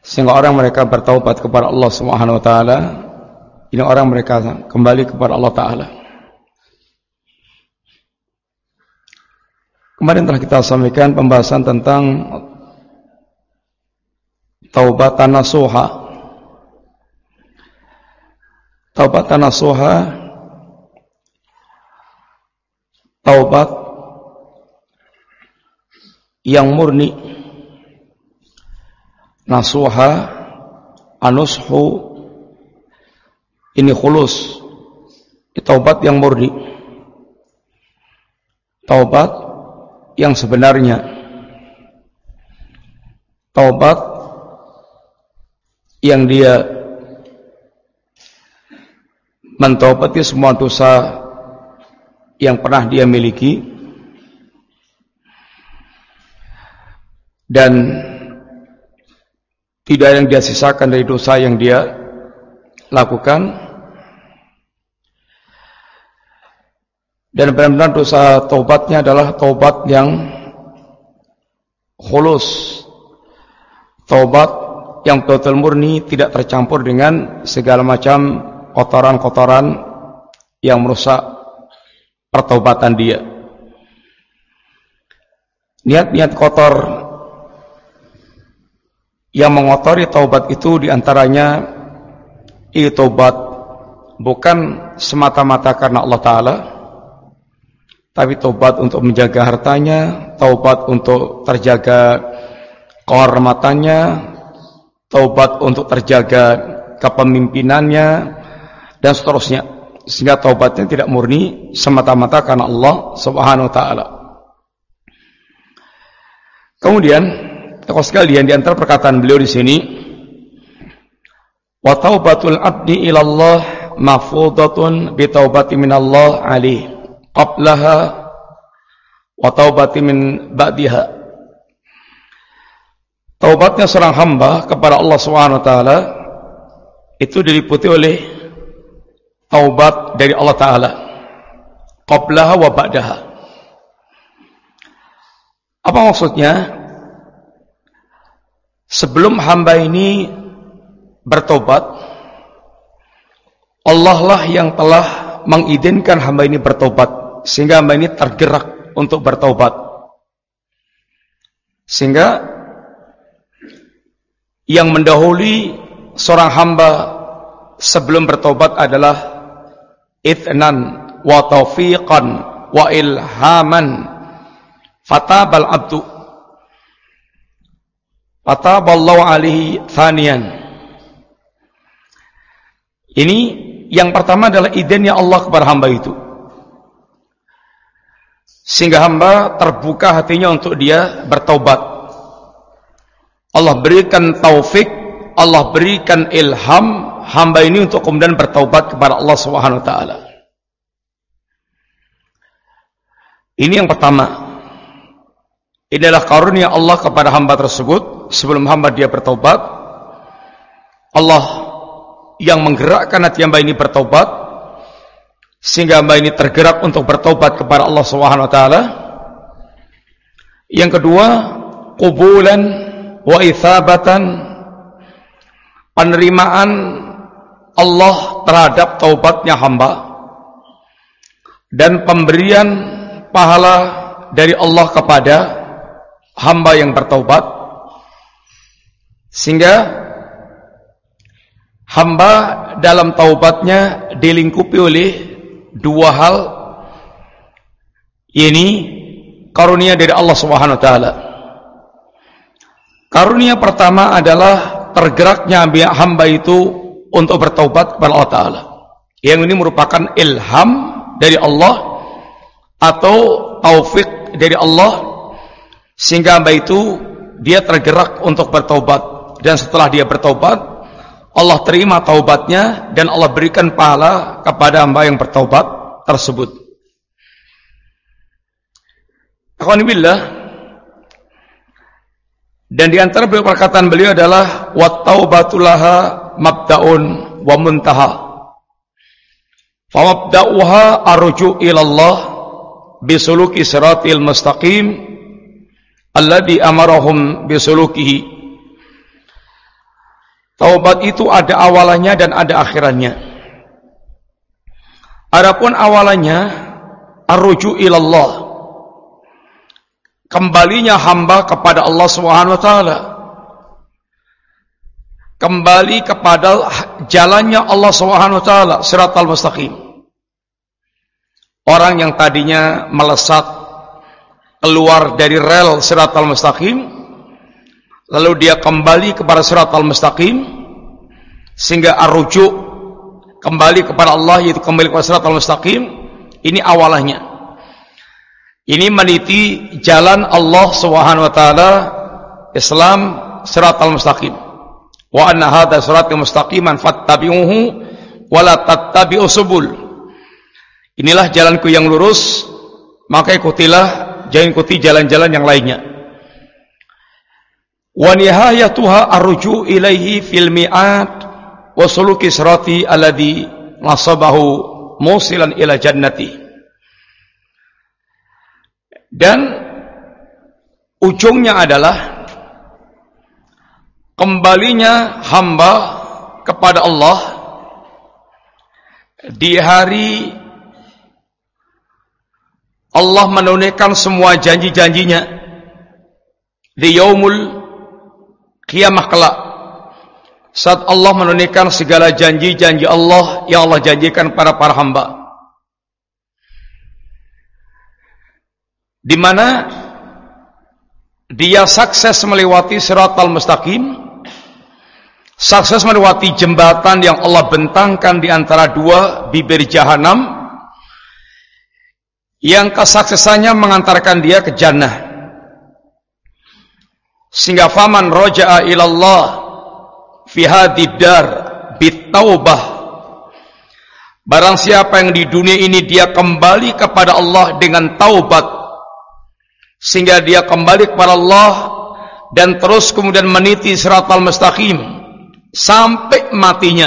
sehingga orang mereka bertaubat kepada Allah Subhanahu wa taala. Ini orang mereka kembali kepada Allah taala. Kemarin telah kita sampaikan pembahasan tentang taubatan nasuha. Taubatan nasuha, taubat yang murni. Nasuha, anushu, ini khulus, taubat yang murni, taubat yang sebenarnya, taubat yang dia mentaubati semua dosa yang pernah dia miliki dan tidak ada yang dia sisakan dari dosa yang dia lakukan, dan benar-benar dosa taubatnya adalah taubat yang khulus, taubat yang total murni, tidak tercampur dengan segala macam kotoran-kotoran yang merusak pertaubatan dia. Niat-niat kotor yang mengotori taubat itu diantaranya taubat bukan semata-mata karena Allah Ta'ala, tapi taubat untuk menjaga hartanya, taubat untuk terjaga kehormatannya, taubat untuk terjaga kepemimpinannya, dan seterusnya, sehingga taubatnya tidak murni semata-mata karena Allah Subhanahu wa taala. Kemudian, teman sekalian, di antara perkataan beliau di sini, wa taubatul abdi ila Allah mafruḍatun bi taubati minallah alaihi qablaha wa taubati min ba'diha. Taubatnya seorang hamba kepada Allah Subhanahu wa taala itu diliputi oleh taubat dari Allah Ta'ala qablaha wa ba'daha. Apa maksudnya? Sebelum hamba ini bertobat, Allah lah yang telah mengizinkan hamba ini bertobat, sehingga hamba ini tergerak untuk bertobat. Sehingga yang mendahului seorang hamba sebelum bertobat adalah ithnan wa taufiqan wa ilhaman fatabal abdu fataballahu alaihi thaniyan. Ini yang pertama adalah idinnya Allah kepada hamba itu, sehingga hamba terbuka hatinya untuk dia bertaubat. Allah berikan taufik, Allah berikan ilham hamba ini untuk kemudian bertaubat kepada Allah Subhanahu wa taala. Ini yang pertama. Ini adalah karunia Allah kepada hamba tersebut sebelum hamba dia bertaubat. Allah yang menggerakkan hati hamba ini bertaubat, sehingga hamba ini tergerak untuk bertaubat kepada Allah Subhanahu wa taala. Yang kedua, qubulan wa itsabatan, penerimaan Allah terhadap taubatnya hamba dan pemberian pahala dari Allah kepada hamba yang bertaubat, sehingga hamba dalam taubatnya dilingkupi oleh dua hal, ini karunia dari Allah Subhanahu wa taala. Karunia pertama adalah tergeraknya hamba itu untuk bertaubat kepada Allah Ta'ala. Yang ini merupakan ilham dari Allah atau taufik dari Allah, sehingga hamba itu dia tergerak untuk bertaubat, dan setelah dia bertaubat Allah terima taubatnya dan Allah berikan pahala kepada hamba yang bertaubat tersebut. Alhamdulillah. Dan di antara perkataan beliau adalah wat taubatulaha mabda'un wa muntaha. Fa mabda'uha arju ila Allah bisuluki siratil mustaqim alladhi amarahum bisulukihi. Taubat itu ada awalannya dan ada akhirannya. Adapun awalannya ar-ruju' ilallah, kembalinya hamba kepada Allah Subhanahu wa taala, kembali kepada jalannya Allah Subhanahu wa taala, Shiratal Mustaqim. Orang yang tadinya melesat keluar dari rel Shiratal Mustaqim, lalu dia kembali kepada Shiratal Mustaqim, sehingga ar-ruju' kembali kepada Allah, yaitu kembali kepada Shiratal Mustaqim. Ini awalnya. Ini meniti jalan Allah Subhanahu wa taala, Islam, Shiratal Mustaqim. Wa anna hadza shiratal mustaqiman fattabi'uhu wa la tattabi'us subul. Inilah jalanku yang lurus, maka ikutilah, jangan ikuti jalan-jalan yang lainnya. Wa nihayatuha ar-ruju' ilaihi fil mi'ad wa suluki sirati alladhi nasabahu musilan ila jannati. Dan ujungnya adalah kembalinya hamba kepada Allah di hari Allah menunaikan semua janji-janjinya, di yaumul qiyamah kelak, saat Allah menunaikan segala janji-janji Allah yang Allah janjikan pada para hamba, di mana dia sukses melewati Shiratal Mustaqim, sukses melewati jembatan yang Allah bentangkan di antara dua bibir jahanam, yang kesuksesannya mengantarkan dia ke jannah. Sehingga faman roja'a ilallah fi hadid dar bitaubah, barang siapa yang di dunia ini dia kembali kepada Allah dengan taubat, sehingga dia kembali kepada Allah dan terus kemudian meniti Shiratal Mustaqim sampai matinya,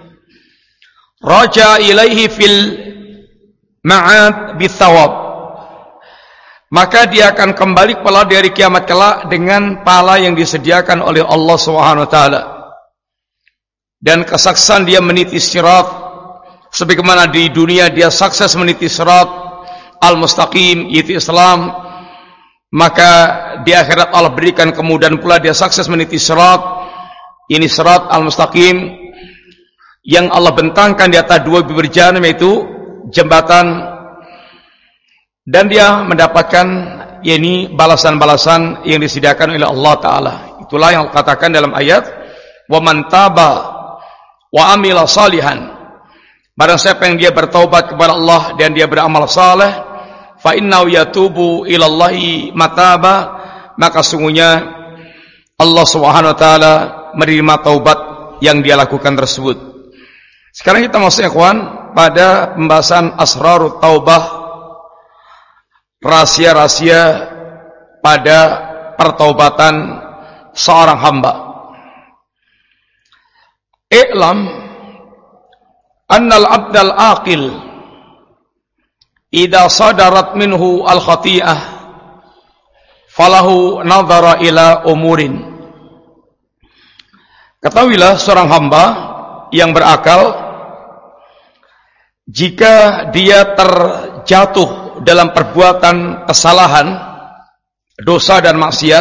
raja ilaihi fil ma'ad bithawab, maka dia akan kembali kepada dari kiamat kelak dengan pahala yang disediakan oleh Allah Subhanahu wa taala. Dan kesuksesan dia meniti sirat, sebagaimana di dunia dia sukses meniti sirat al-mustaqim, yaitu Islam, maka di akhirat Allah berikan kemudahan pula dia sukses meniti sirat, ini sirat al-mustaqim yang Allah bentangkan di atas dua bibir jahanam, yaitu jembatan, dan dia mendapatkan yakni balasan-balasan yang disediakan oleh Allah taala. Itulah yang katakan dalam ayat, wa man taba wa amila salihan, barang siapa yang dia bertaubat kepada Allah dan dia beramal saleh, fa innahu yatubu ilallahi mataba, maka sungguhnya Allah Subhanahu wa taala menerima taubat yang dia lakukan tersebut. Sekarang kita masuk, ikhwan, pada pembahasan asrarut taubah, rahasia-rahasia pada pertaubatan seorang hamba. I'lam annal abdal aqil idza sadarat minhu al khati'ah falahu nadhara ila umurin. Ketahuilah seorang hamba yang berakal, jika dia terjatuh dalam perbuatan kesalahan, dosa dan maksiat,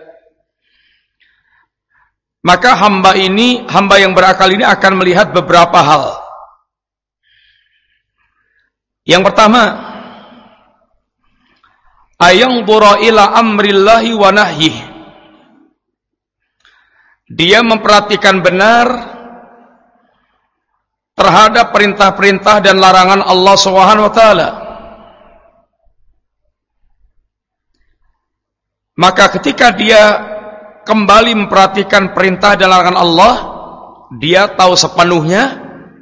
maka hamba yang berakal ini akan melihat beberapa hal. Yang pertama, ayanzura ila amrillahi wa nahyih, dia memperhatikan benar terhadap perintah-perintah dan larangan Allah Subhanahu wa taala. Maka ketika dia kembali memperhatikan perintah dan larangan Allah, dia tahu sepenuhnya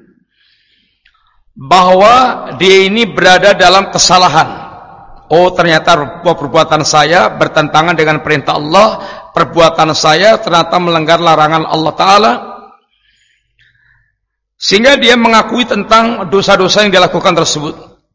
bahwa dia ini berada dalam kesalahan. Oh, ternyata perbuatan saya bertentangan dengan perintah Allah, perbuatan saya ternyata melanggar larangan Allah taala. Sehingga dia mengakui tentang dosa-dosa yang dia lakukan tersebut.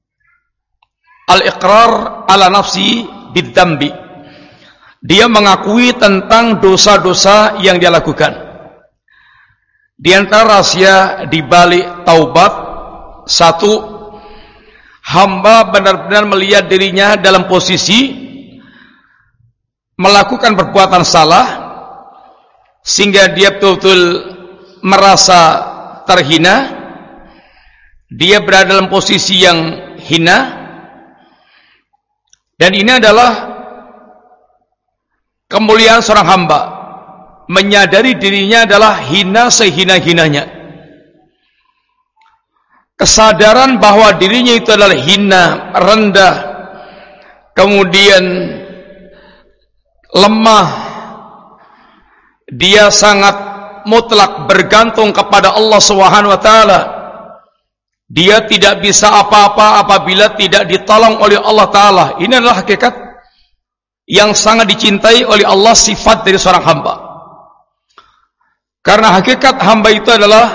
Al-iqrar ala nafsi bidzambi, dia mengakui tentang dosa-dosa yang dia lakukan. Di antara rahasia di balik taubat, satu, hamba benar-benar melihat dirinya dalam posisi melakukan perbuatan salah sehingga dia betul-betul merasa terhina. Dia berada dalam posisi yang hina, dan ini adalah kemuliaan seorang hamba, menyadari dirinya adalah hina sehina-hinanya. Kesadaran bahwa dirinya itu adalah hina, rendah, kemudian lemah, dia sangat mutlak bergantung kepada Allah Subhanahu wa taala. Dia tidak bisa apa-apa apabila tidak ditolong oleh Allah taala. Ini adalah hakikat yang sangat dicintai oleh Allah, sifat dari seorang hamba. Karena hakikat hamba itu adalah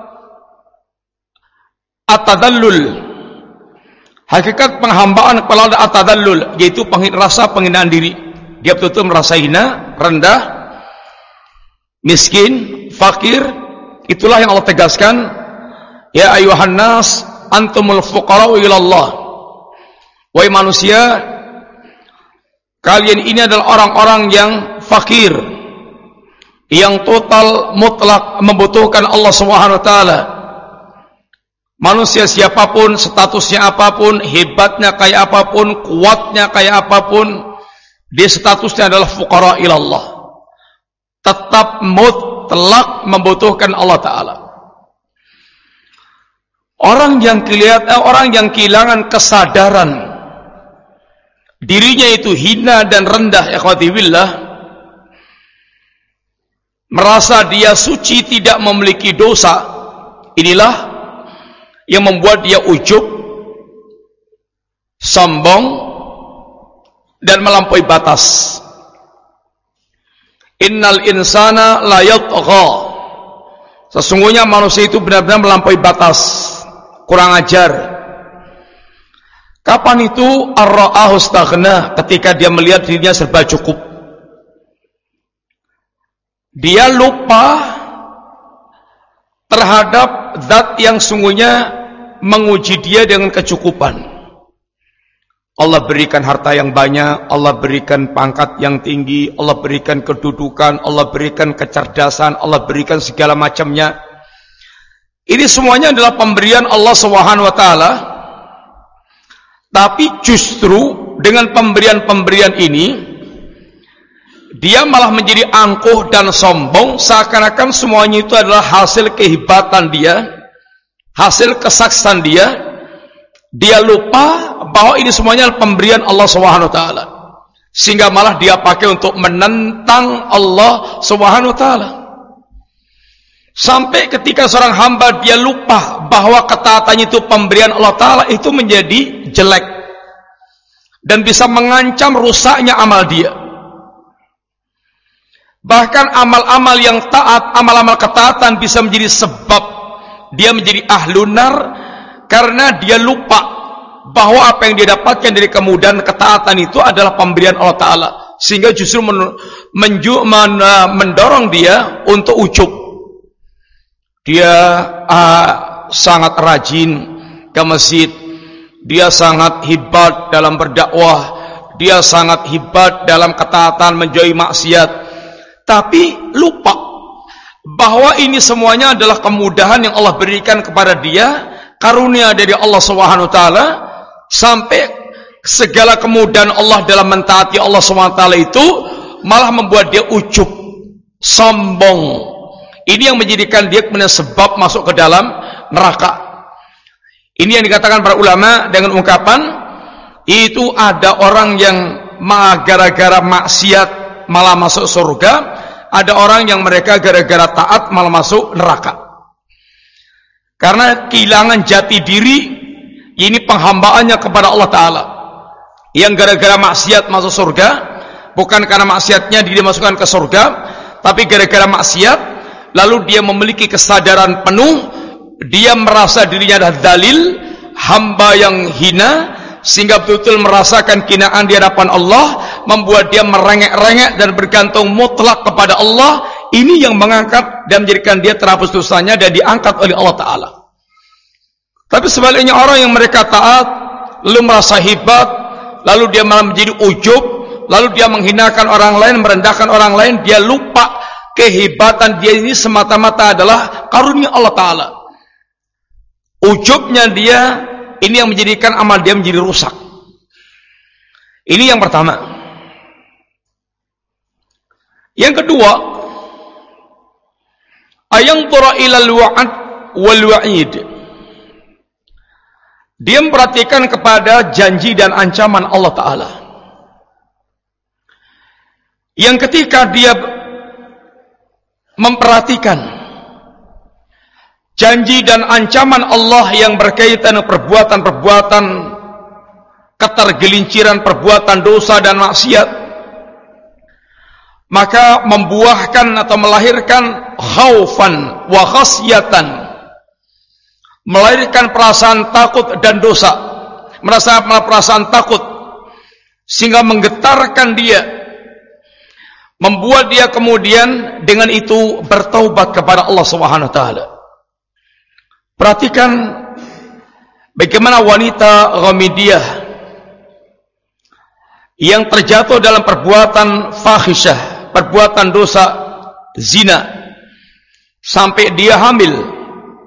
at-tadallul. Hakikat penghambaan kepada at-tadallul, yaitu rasa penghinaan diri. Dia betul-betul merasa hina, rendah, miskin, fakir. Itulah yang Allah tegaskan, ya ayuhan nas antumul fuqara'u ilallah. Wahai manusia, kalian ini adalah orang-orang yang fakir, yang total mutlak membutuhkan Allah Subhanahu wa taala. Manusia siapapun, statusnya apapun, hebatnya kayak apapun, kuatnya kayak apapun, dia statusnya adalah fuqara ilallah. Tetap mutlak membutuhkan Allah taala. Orang yang kehilangan kesadaran dirinya itu hina dan rendah, ikhwati billah, merasa dia suci, tidak memiliki dosa, inilah yang membuat dia ujub, sombong, dan melampaui batas. Innal insana la yatgha. Sesungguhnya manusia itu benar-benar melampaui batas, kurang ajar. Kapan itu? Ar-ra'ahu istaghna, ketika dia melihat dirinya serba cukup. Dia lupa terhadap zat yang sungguhnya menguji dia dengan kecukupan. Allah berikan harta yang banyak, Allah berikan pangkat yang tinggi, Allah berikan kedudukan, Allah berikan kecerdasan, Allah berikan segala macamnya. Ini semuanya adalah pemberian Allah Subhanahu wa taala. Tapi justru dengan pemberian-pemberian ini, dia malah menjadi angkuh dan sombong, seakan-akan semuanya itu adalah hasil kehebatan dia, hasil kesaksan dia. Dia lupa bahwa ini semuanya adalah pemberian Allah Subhanahu wa taala, sehingga malah dia pakai untuk menentang Allah Subhanahu wa taala. Sampai ketika seorang hamba dia lupa bahwa ketaatannya itu pemberian Allah taala, itu menjadi jelek dan bisa mengancam rusaknya amal dia. Bahkan amal-amal yang taat, amal-amal ketaatan bisa menjadi sebab dia menjadi ahlun nar, karena dia lupa bahwa apa yang dia dapatkan dari kemudahan ketaatan itu adalah pemberian Allah Ta'ala, sehingga justru mendorong dia untuk ujub. Dia sangat rajin ke masjid, dia sangat hebat dalam berdakwah, dia sangat hebat dalam ketaatan, menjauhi maksiat, tapi lupa bahwa ini semuanya adalah kemudahan yang Allah berikan kepada dia, karunia dari Allah Subhanahu wa taala, sampai segala kemudahan Allah dalam mentaati Allah Subhanahu wa taala itu malah membuat dia ujub, sombong. Ini yang menjadikan dia kemudian sebab masuk ke dalam neraka. Ini yang dikatakan para ulama dengan ungkapan, itu ada orang yang gara-gara maksiat malah masuk surga, ada orang yang mereka gara-gara taat malah masuk neraka. Karena kehilangan jati diri, ini penghambaannya kepada Allah Ta'ala. Yang gara-gara maksiat masuk surga, bukan karena maksiatnya dia dimasukkan ke surga, tapi gara-gara maksiat, lalu dia memiliki kesadaran penuh, dia merasa dirinya adalah dzalil, hamba yang hina, sehingga betul-betul merasakan kinaan di hadapan Allah, membuat dia merengek-rengek dan bergantung mutlak kepada Allah. ini yang mengangkat dan menjadikan dia terhapus dosanya dan diangkat oleh Allah Ta'ala. Tapi sebaliknya orang yang mereka taat, lalu merasa hebat, lalu dia malah menjadi ujub, lalu dia menghinakan orang lain, merendahkan orang lain, dia lupa kehebatan dia ini semata-mata adalah karunia Allah Ta'ala. Ujubnya dia, ini yang menjadikan amal dia menjadi rusak. Ini yang pertama. Yang kedua, ayang tura ilal wa'ad wal wa'id. Dia memperhatikan kepada janji dan ancaman Allah Ta'ala. Yang ketika dia memperhatikan janji dan ancaman Allah yang berkaitan dengan perbuatan-perbuatan ketergelinciran, perbuatan dosa dan maksiat, maka membuahkan atau melahirkan khaufan wa khasyatan, melahirkan perasaan takut dan dosa, merasa perasaan takut sehingga menggetarkan dia, membuat dia kemudian dengan itu bertaubat kepada Allah Subhanahu wa taala. Perhatikan bagaimana wanita Ghamidiyah yang terjatuh dalam perbuatan fahisyah, perbuatan dosa zina sampai dia hamil.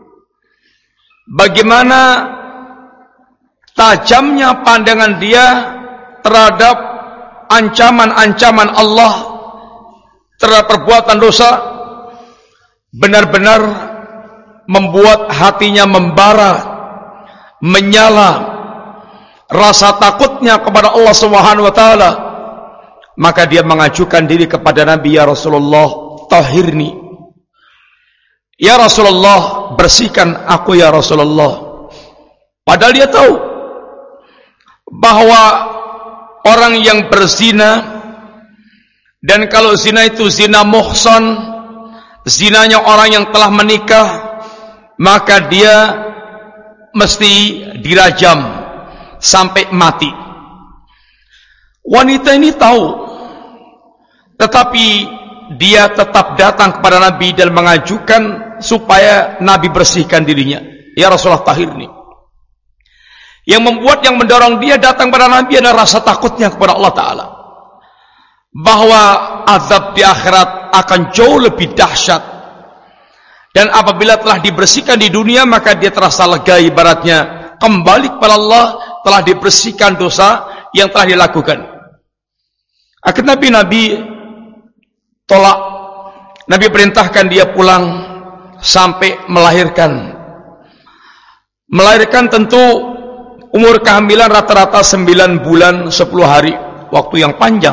Bagaimana tajamnya pandangan dia terhadap ancaman-ancaman Allah terhadap perbuatan dosa, benar-benar membuat hatinya membara, menyala, rasa takutnya kepada Allah Subhanahu wa taala. Maka dia mengajukan diri kepada Nabi, ya Rasulullah, tahirni. Ya Rasulullah, bersihkan aku ya Rasulullah. Padahal dia tahu bahwa orang yang berzina, dan kalau zina itu zina muhsan, zinanya orang yang telah menikah, maka dia mesti dirajam sampai mati. Wanita ini tahu, tetapi dia tetap datang kepada Nabi dan mengajukan supaya Nabi bersihkan dirinya. Ya Rasulullah, tahirni. Yang membuat, yang mendorong dia datang kepada Nabi adalah rasa takutnya kepada Allah Ta'ala, bahwa azab di akhirat akan jauh lebih dahsyat, dan apabila telah dibersihkan di dunia maka dia terasa lega, ibaratnya kembali kepada Allah, telah dibersihkan dosa yang telah dilakukan. Akhirnya Nabi tolak. Nabi perintahkan dia pulang sampai melahirkan. Melahirkan tentu umur kehamilan rata-rata 9 bulan 10 hari, waktu yang panjang.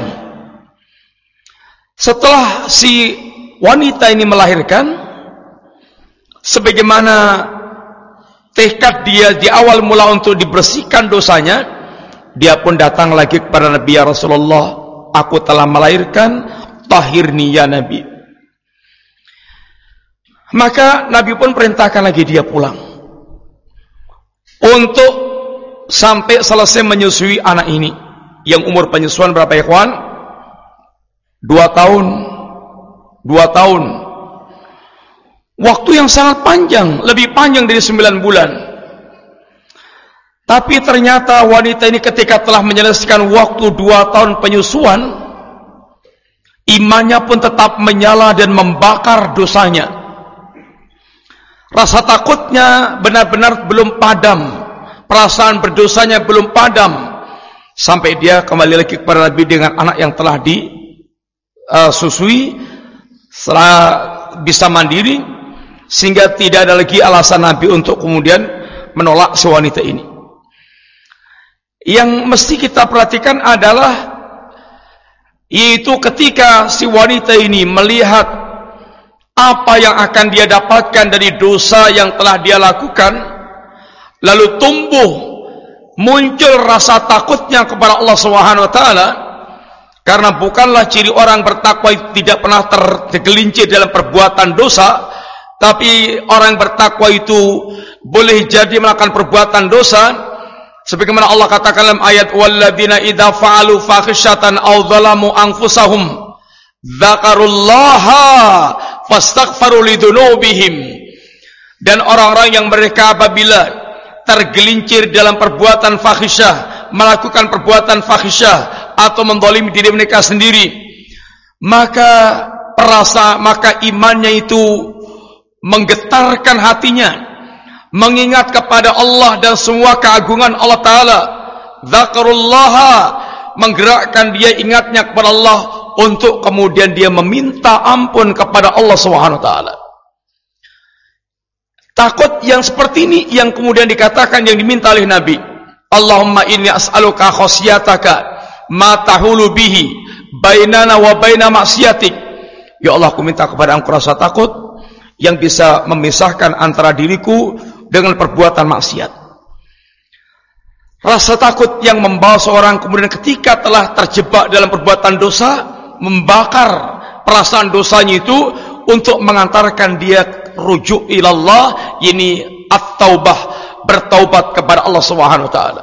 Setelah si wanita ini melahirkan, sebagaimana tekad dia di awal mula untuk dibersihkan dosanya, dia pun datang lagi kepada Nabi, ya Rasulullah, aku telah melahirkan, tahirni ya Nabi. Maka Nabi pun perintahkan lagi dia pulang untuk sampai selesai menyusui anak ini, yang umur penyusuan berapa ya kawan? 2 tahun. 2 tahun. Waktu yang sangat panjang, lebih panjang dari 9 bulan. Tapi ternyata wanita ini ketika telah menyelesaikan waktu 2 tahun penyusuan, imannya pun tetap menyala dan membakar dosanya. Rasa takutnya benar-benar belum padam, perasaan berdosanya belum padam, sampai dia kembali lagi kepada Nabi dengan anak yang telah disusui, setelah bisa mandiri, sehingga tidak ada lagi alasan Nabi untuk kemudian menolak si wanita ini. Yang mesti kita perhatikan adalah, yaitu ketika si wanita ini melihat apa yang akan dia dapatkan dari dosa yang telah dia lakukan, lalu tumbuh muncul rasa takutnya kepada Allah Subhanahu wa taala, karena bukanlah ciri orang bertakwa tidak pernah tergelincir dalam perbuatan dosa, tapi orang bertakwa itu boleh jadi melakukan perbuatan dosa, sebagaimana Allah katakan dalam ayat, walladzina idza fa'alu fahisyatan aw zalamu anfusahum dzakarullaha fastaghfaru lidunubihim. Dan orang-orang yang mereka apabila tergelincir dalam perbuatan fahisyah, melakukan perbuatan fahisyah atau menzalimi diri mereka sendiri, maka imannya itu menggetarkan hatinya, mengingat kepada Allah dan semua keagungan Allah Ta'ala. Dzakarullaha, menggerakkan dia ingatnya kepada Allah untuk kemudian dia meminta ampun kepada Allah Subhanahu wa Ta'ala. Takut yang seperti ini yang kemudian dikatakan, yang diminta oleh Nabi, Allahumma inni as'aluka khasyataka ma tahulu bihi bainana wa baina maksiatik. Ya Allah, aku minta kepada Engkau rasa takut yang bisa memisahkan antara diriku dengan perbuatan maksiat. Rasa takut yang membawa seorang kemudian ketika telah terjebak dalam perbuatan dosa, membakar perasaan dosanya itu untuk mengantarkan dia rujuk ilallah, ini at-taubah, bertaubat kepada Allah Subhanahu wa taala.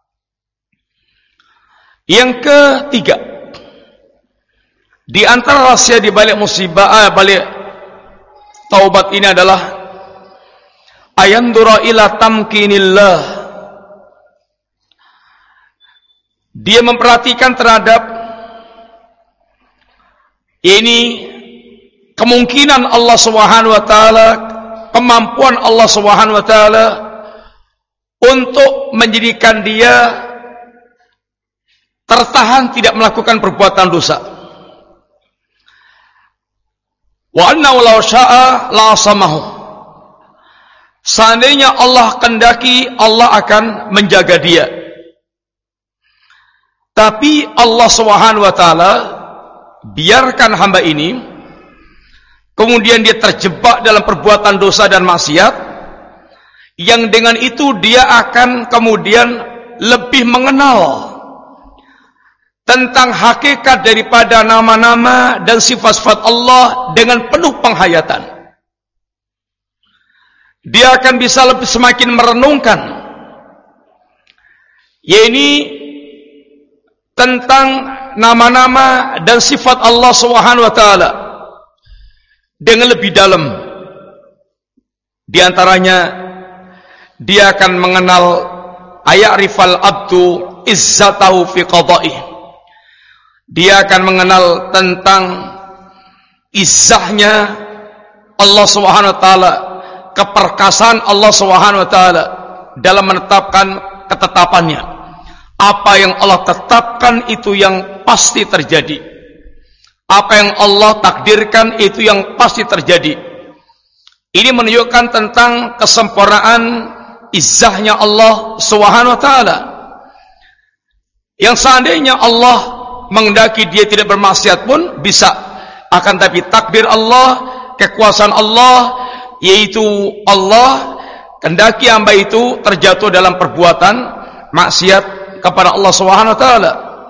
Yang ketiga, di antara rahasia di balik musibah, balik taubat ini adalah ayandura ila tamkinillah. Dia memperhatikan terhadap ini kemungkinan Allah Subhanahu wa taala, kemampuan Allah Subhanahu wa taala untuk menjadikan dia tertahan tidak melakukan perbuatan dosa. Wa anna law syaa la asamahu. Seandainya Allah kehendaki, Allah akan menjaga dia. Tapi Allah Subhanahu wa taala biarkan hamba ini, kemudian dia terjebak dalam perbuatan dosa dan maksiat, yang dengan itu dia akan kemudian lebih mengenal tentang hakikat daripada nama-nama dan sifat-sifat Allah dengan penuh penghayatan. Dia akan bisa lebih semakin merenungkan, yaitu tentang nama-nama dan sifat Allah Subhanahu wa taala dengan lebih dalam. Di antaranya dia akan mengenal ayarifal abdu izzatahu fi qada'ih. Dia akan mengenal tentang izzahnya Allah Subhanahu wa taala, keperkasaan Allah Subhanahu wa taala dalam menetapkan ketetapannya. Apa yang Allah tetapkan itu yang pasti terjadi. Apa yang Allah takdirkan itu yang pasti terjadi. Ini menunjukkan tentang kesempurnaan izzahnya Allah Subhanahu wa taala. Yang seandainya Allah menghendaki dia tidak bermaksiat pun bisa, akan tapi takdir Allah, kekuasaan Allah, yaitu Allah kehendaki hamba itu terjatuh dalam perbuatan maksiat kepada Allah Subhanahu wa taala.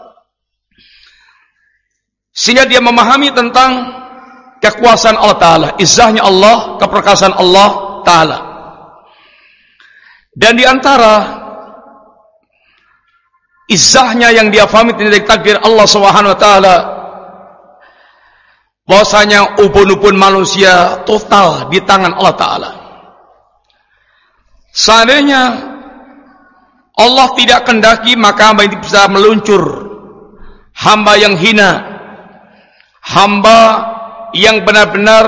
Sehingga dia memahami tentang kekuasaan Allah taala, izzahnya Allah, keperkasaan Allah taala. Dan di antara izzahnya yang dia pahami dari takdir Allah Subhanahu wa taala, bahwasanya ubun-ubun manusia total di tangan Allah taala. Seandainya Allah tidak kehendaki, maka hamba ini bisa meluncur, hamba yang hina, hamba yang benar-benar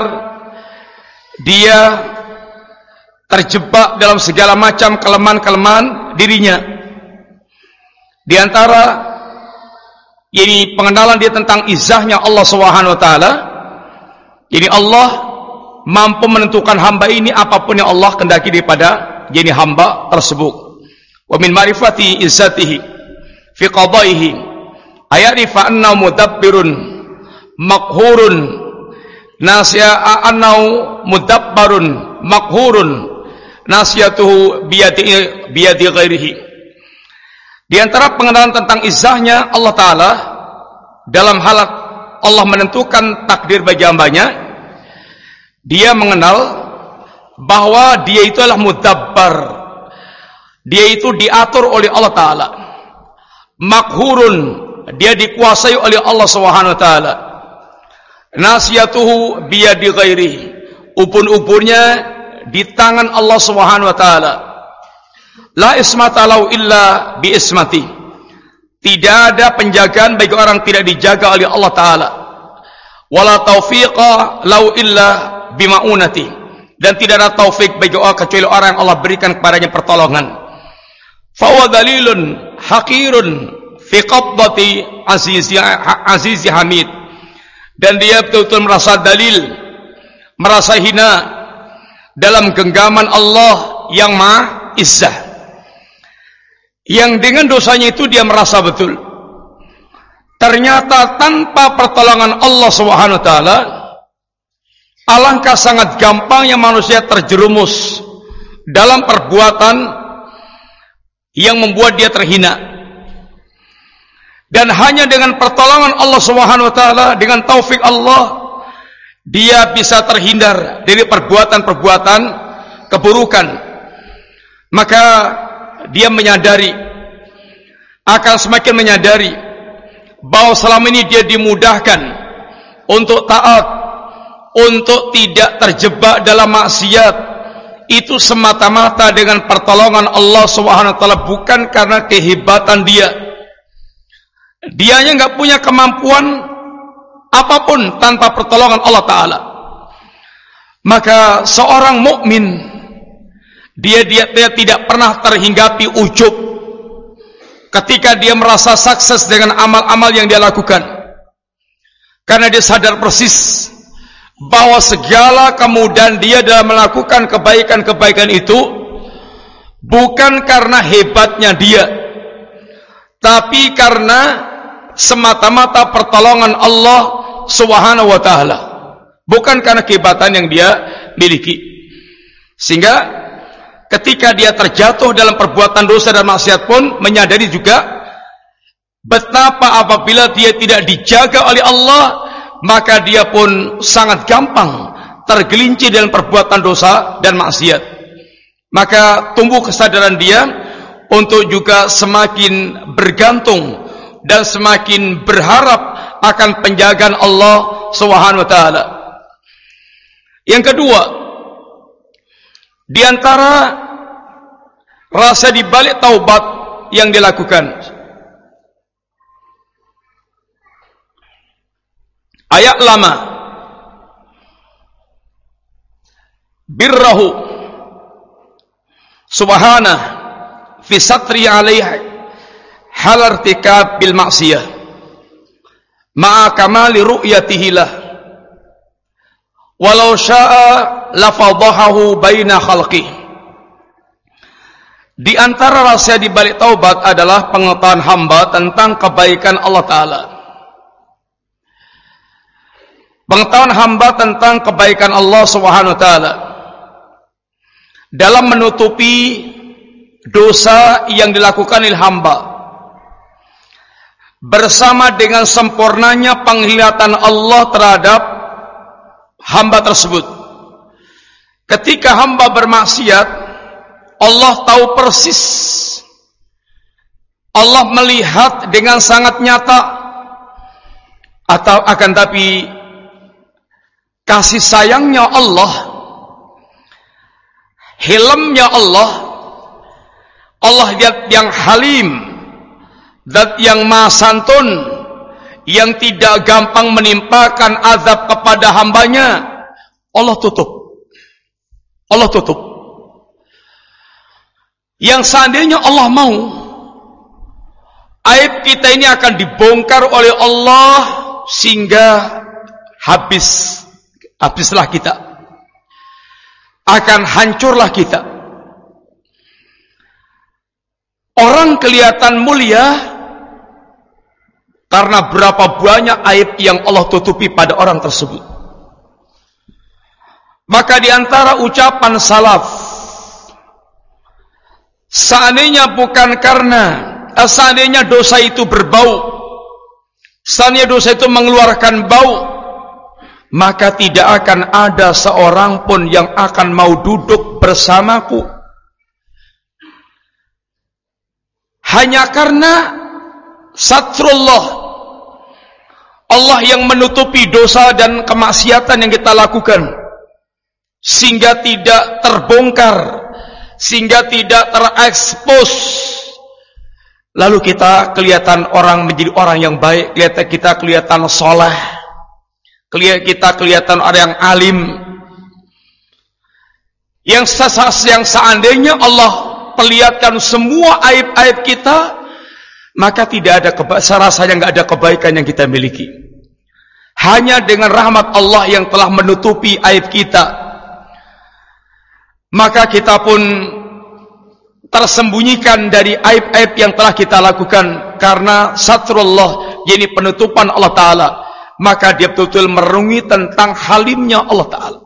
dia terjebak dalam segala macam kelemahan-kelemahan dirinya. Di antara ini pengenalan dia tentang izzahnya Allah Subhanahu wa taala. Jadi Allah mampu menentukan hamba ini apapun yang Allah kehendaki daripada jadi hamba tersebut. Wa min ma'rifati izzatihi fi qada'ihi ayarifa annahu mudabbirun maqhurun nasya'a annahu mudabbarun maqhurun nasyatuhu biyadi ghairihi. Di antara pengenalan tentang izzahnya Allah taala dalam hal Allah menentukan takdir bagi hambanya, dia mengenal bahwa dia itu adalah mudabbar. Dia itu diatur oleh Allah taala. Makhurun, dia dikuasai oleh Allah Subhanahu wa taala. nasiyatuhu biyadi ghairihi, ubun-ubunnya di tangan Allah Subhanahu wa taala. La ismata lau illa bi ismati, tidak ada penjagaan bagi orang tidak dijaga oleh Allah taala. Wala taufiqa lau illa bi maunati, dan tidak ada taufik bagi orang kecuali orang yang Allah berikan kepadanya pertolongan. Fa huwa dalilun haqirun fi qabdati azizi hamid, dan dia betul-betul merasa dalil, merasa hina dalam genggaman Allah yang Maha Izzah, yang dengan dosanya itu dia merasa betul ternyata tanpa pertolongan Allah Subhanahu wa taala, alangkah sangat gampangnya manusia terjerumus dalam perbuatan yang membuat dia terhina. Dan hanya dengan pertolongan Allah Subhanahu wa taala, dengan taufik Allah, dia bisa terhindar dari perbuatan-perbuatan keburukan. Maka dia menyadari, akan semakin menyadari bahwa selama ini dia dimudahkan untuk taat, untuk tidak terjebak dalam maksiat, itu semata-mata dengan pertolongan Allah Subhanahu wa taala, bukan karena kehebatan dia. Dianya enggak punya kemampuan apapun tanpa pertolongan Allah taala. Maka seorang mukmin dia tidak pernah terhinggapi ujub ketika dia merasa sukses dengan amal-amal yang dia lakukan, karena dia sadar persis bahwa segala kemudahan dia dalam melakukan kebaikan-kebaikan itu bukan karena hebatnya dia, tapi karena semata-mata pertolongan Allah Subhanahu wa taala, bukan karena kehebatan yang dia miliki. Sehingga ketika dia terjatuh dalam perbuatan dosa dan maksiat pun menyadari juga betapa apabila dia tidak dijaga oleh Allah, maka dia pun sangat gampang tergelincir dalam perbuatan dosa dan maksiat. Maka tumbuh kesadaran dia untuk juga semakin bergantung dan semakin berharap akan penjagaan Allah Subhanahu wa taala. Yang kedua, di antara rasa di balik taubat yang dilakukan, ayat lama, birrahu subhanah fi satri alaihi hal irtikab bil maksiyah ma'a kamali ru'yatihi lah, walau sya'a lafadahahu baina khalqih. Di antara rahasia di balik taubat adalah pengetahuan hamba tentang kebaikan Allah taala. Pengetahuan hamba tentang kebaikan Allah Subhanahu wa taala dalam menutupi dosa yang dilakukan oleh hamba, bersama dengan sempurnanya penglihatan Allah terhadap hamba tersebut. Ketika hamba bermaksiat, Allah tahu persis, Allah melihat dengan sangat nyata. Atau akan tapi kasih sayangnya Allah, hilmnya Allah, Allah yang halim, zat yang maha santun, yang tidak gampang menimpakan azab kepada hambanya, Allah tutup. Allah tutup. Yang seandainya Allah mau, aib kita ini akan dibongkar oleh Allah sehingga habislah kita, akan hancurlah kita. Orang kelihatan mulia karena berapa banyak aib yang Allah tutupi pada orang tersebut. Maka di antara ucapan salaf, seandainya dosa itu berbau, seandainya dosa itu mengeluarkan bau, maka tidak akan ada seorang pun yang akan mau duduk bersamaku. Hanya karena satrullah, Allah yang menutupi dosa dan kemaksiatan yang kita lakukan sehingga tidak terbongkar, sehingga tidak terekspos. Lalu kita kelihatan orang menjadi orang yang baik, kita kelihatan soleh, kita kelihatan orang yang alim. Yang seandainya Allah perlihatkan semua aib-aib kita, maka tidak ada rasanya nggak ada kebaikan yang kita miliki. Hanya dengan rahmat Allah yang telah menutupi aib kita, maka kita pun tersembunyikan dari aib-aib yang telah kita lakukan karena satrullah, yakni penutupan Allah Ta'ala. Maka dia betul-betul merenungi tentang halimnya Allah Ta'ala.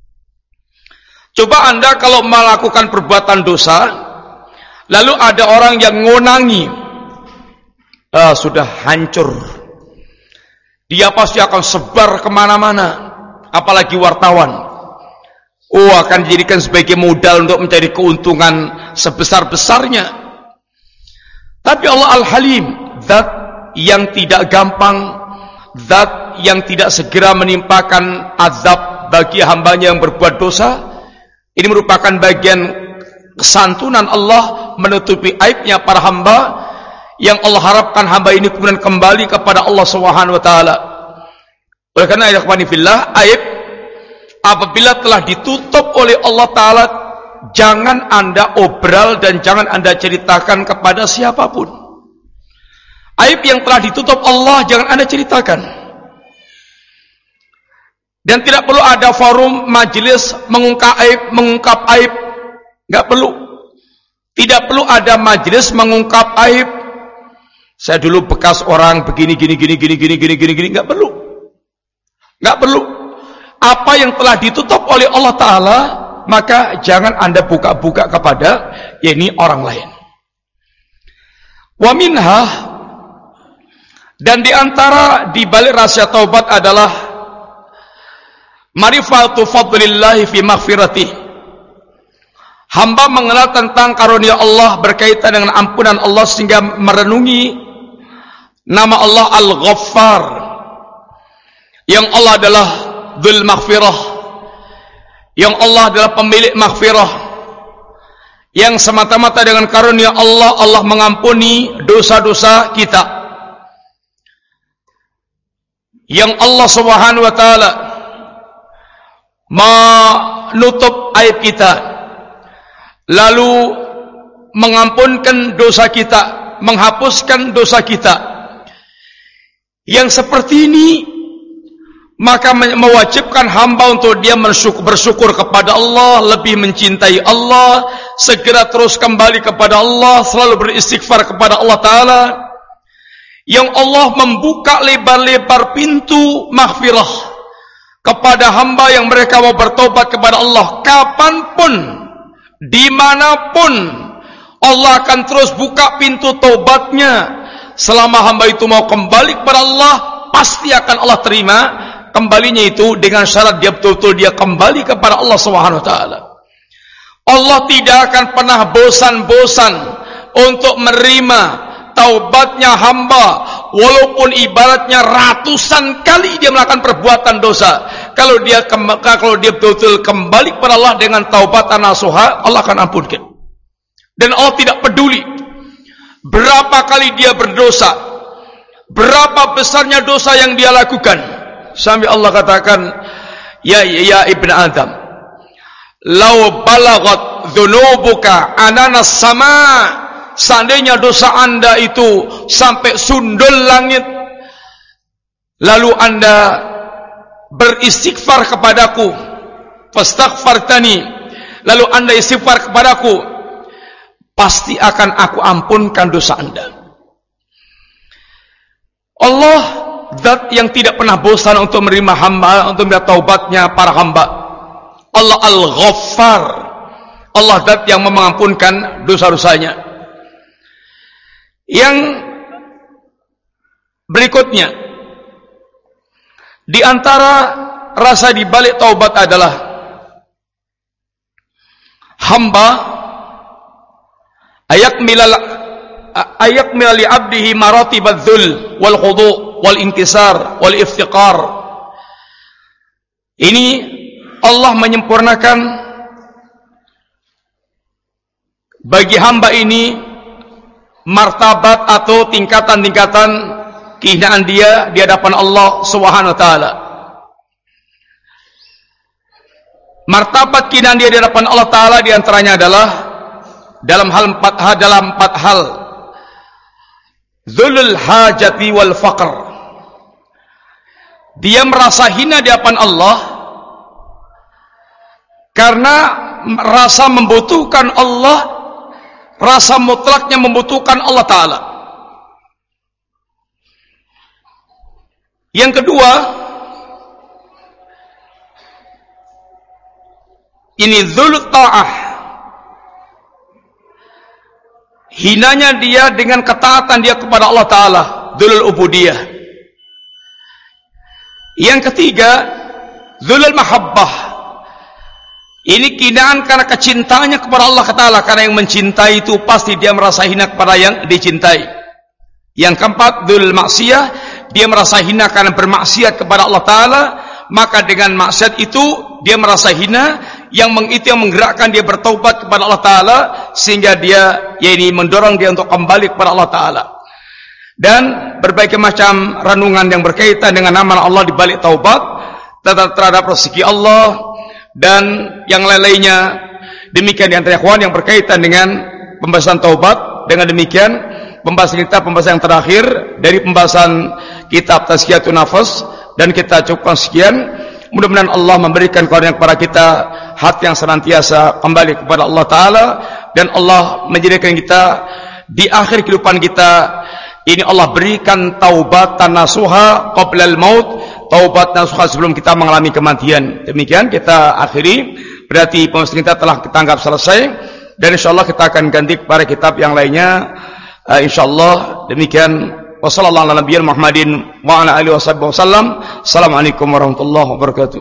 Coba Anda kalau melakukan perbuatan dosa, lalu ada orang yang ngonangi, sudah hancur, dia pasti akan sebar kemana-mana, apalagi wartawan. Akan dijadikan sebagai modal untuk mencari keuntungan sebesar-besarnya. Tapi Allah Al-Halim, zat yang tidak gampang, zat yang tidak segera menimpakan azab bagi hambanya yang berbuat dosa. Ini merupakan bagian kesantunan Allah menutupi aibnya para hamba, yang Allah harapkan hamba ini kemudian kembali kepada Allah Subhanahu wa taala. Oleh karena aib apabila telah ditutup oleh Allah Ta'ala, jangan Anda obral dan jangan Anda ceritakan kepada siapapun. Aib yang telah ditutup Allah jangan Anda ceritakan. Dan tidak perlu ada forum majelis mengungkap aib, nggak perlu. Tidak perlu ada majelis mengungkap aib. Saya dulu bekas orang begini, nggak perlu. Nggak perlu. Apa yang telah ditutup oleh Allah Ta'ala, maka jangan Anda buka-buka kepada yakni orang lain. Wa minha, dan diantara di balik rahasia taubat adalah marifatu fadlillahi fi maghfiratih. Hamba mengenal tentang karunia Allah berkaitan dengan ampunan Allah sehingga merenungi nama Allah Al-Ghaffar, yang Allah adalah Dzul Maghfirah, yang Allah adalah pemilik maghfirah, yang semata-mata dengan karunia Allah mengampuni dosa-dosa kita, yang Allah Subhanahu wa taala menutup aib kita, lalu mengampunkan dosa kita, menghapuskan dosa kita. Yang seperti ini maka mewajibkan hamba untuk dia bersyukur kepada Allah, lebih mencintai Allah, segera terus kembali kepada Allah, selalu beristighfar kepada Allah Ta'ala. Yang Allah membuka lebar-lebar pintu maghfirah kepada hamba yang mereka mau bertobat kepada Allah. Kapanpun, dimanapun, Allah akan terus buka pintu tobatnya. Selama hamba itu mau kembali kepada Allah, pasti akan Allah terima kembalinya itu, dengan syarat dia betul-betul dia kembali kepada Allah Subhanahu wa taala. Allah tidak akan pernah bosan-bosan untuk menerima taubatnya hamba, walaupun ibaratnya ratusan kali dia melakukan perbuatan dosa. Kalau dia betul-betul kembali kepada Allah dengan taubatan nasuha, Allah akan ampunkan. Dan Allah tidak peduli berapa kali dia berdosa, berapa besarnya dosa yang dia lakukan. Sampai Allah katakan, ya ibn Adam, lau balagat dzunubuka ananas sama, seandainya dosa Anda itu sampai sundul langit, lalu Anda beristighfar kepadaku, fastaghfartani, lalu Anda istighfar kepadaku, pasti akan aku ampunkan dosa Anda. Allah zat yang tidak pernah bosan untuk menerima hamba, untuk menerima taubatnya para hamba. Allah Al-Ghaffar, Allah zat yang mengampunkan dosa-dosanya. Yang berikutnya, di antara rasa di balik taubat adalah hamba ayakmila li abdihi maratibadz dzul wal khudu', wal inkisar wal iftiqar. Ini Allah menyempurnakan bagi hamba ini martabat atau tingkatan-tingkatan kehinaan dia di hadapan Allah Subhanahu wa taala. Martabat kehinaan dia di hadapan Allah taala di antaranya adalah dalam empat hal. Dzulul hajati wal faqr. Dia merasa hina di hadapan Allah karena rasa membutuhkan Allah, rasa mutlaknya membutuhkan Allah taala. Yang kedua, ini dzulul ta'ah. Hinanya dia dengan ketaatan dia kepada Allah Ta'ala, dzulul ubudiyah. Yang ketiga, dzulul mahabbah. Ini kehinaan karena kecintaannya kepada Allah Ta'ala, karena yang mencintai itu pasti dia merasa hina kepada yang dicintai. Yang keempat, dzulul maksiyah. Dia merasa hina karena bermaksiat kepada Allah Ta'ala, maka dengan maksiat itu dia merasa hina. Itu yang menggerakkan dia bertaubat kepada Allah Ta'ala, sehingga dia mendorong dia untuk kembali kepada Allah Ta'ala. Dan berbagai macam renungan yang berkaitan dengan nama Allah di balik taubat, terhadap rezeki Allah dan yang lain-lainnya. Demikian di antara ikhwan yang berkaitan dengan pembahasan taubat. Dengan demikian pembahasan yang terakhir dari pembahasan kitab Tazkiyatun Nafas, dan kita cukupkan sekian. Mudah-mudahan Allah memberikan kepada kita hati yang senantiasa kembali kepada Allah Ta'ala, dan Allah menjadikan kita di akhir kehidupan kita ini Allah berikan taubatan nasuha qablal maut, taubat nasuha sebelum kita mengalami kematian. Demikian kita akhiri, berarti pembahasan kita telah kita anggap selesai, dan insyaallah kita akan ganti kepada kitab yang lainnya insyaallah. Demikian, wassalamualaikum warahmatullahi wabarakatuh. Assalamualaikum warahmatullahi wabarakatuh.